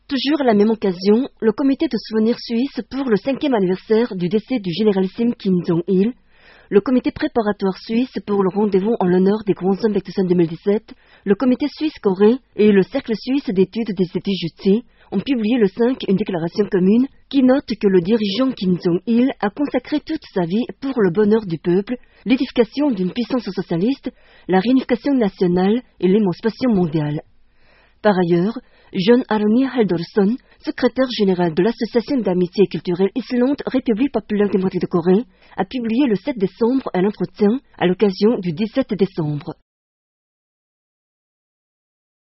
Toujours à la même occasion, le comité de souvenirs suisse pour le 5e anniversaire du décès du généralissime Kim Jong-il, le comité préparatoire suisse pour le rendez-vous en l'honneur des grands hommes Baek-to-san 2017, le comité suisse-Corée et le cercle suisse d'études des études ont publié le 5 une déclaration commune qui note que le dirigeant Kim Jong-il a consacré toute sa vie pour le bonheur du peuple, l'édification d'une puissance socialiste, la réunification nationale et l'émancipation mondiale. Par ailleurs, John Arne Halldórsson, secrétaire général de l'Association d'amitié culturelle Islande-République populaire démocratique de Corée, a publié le 7 décembre un entretien à l'occasion du 17 décembre.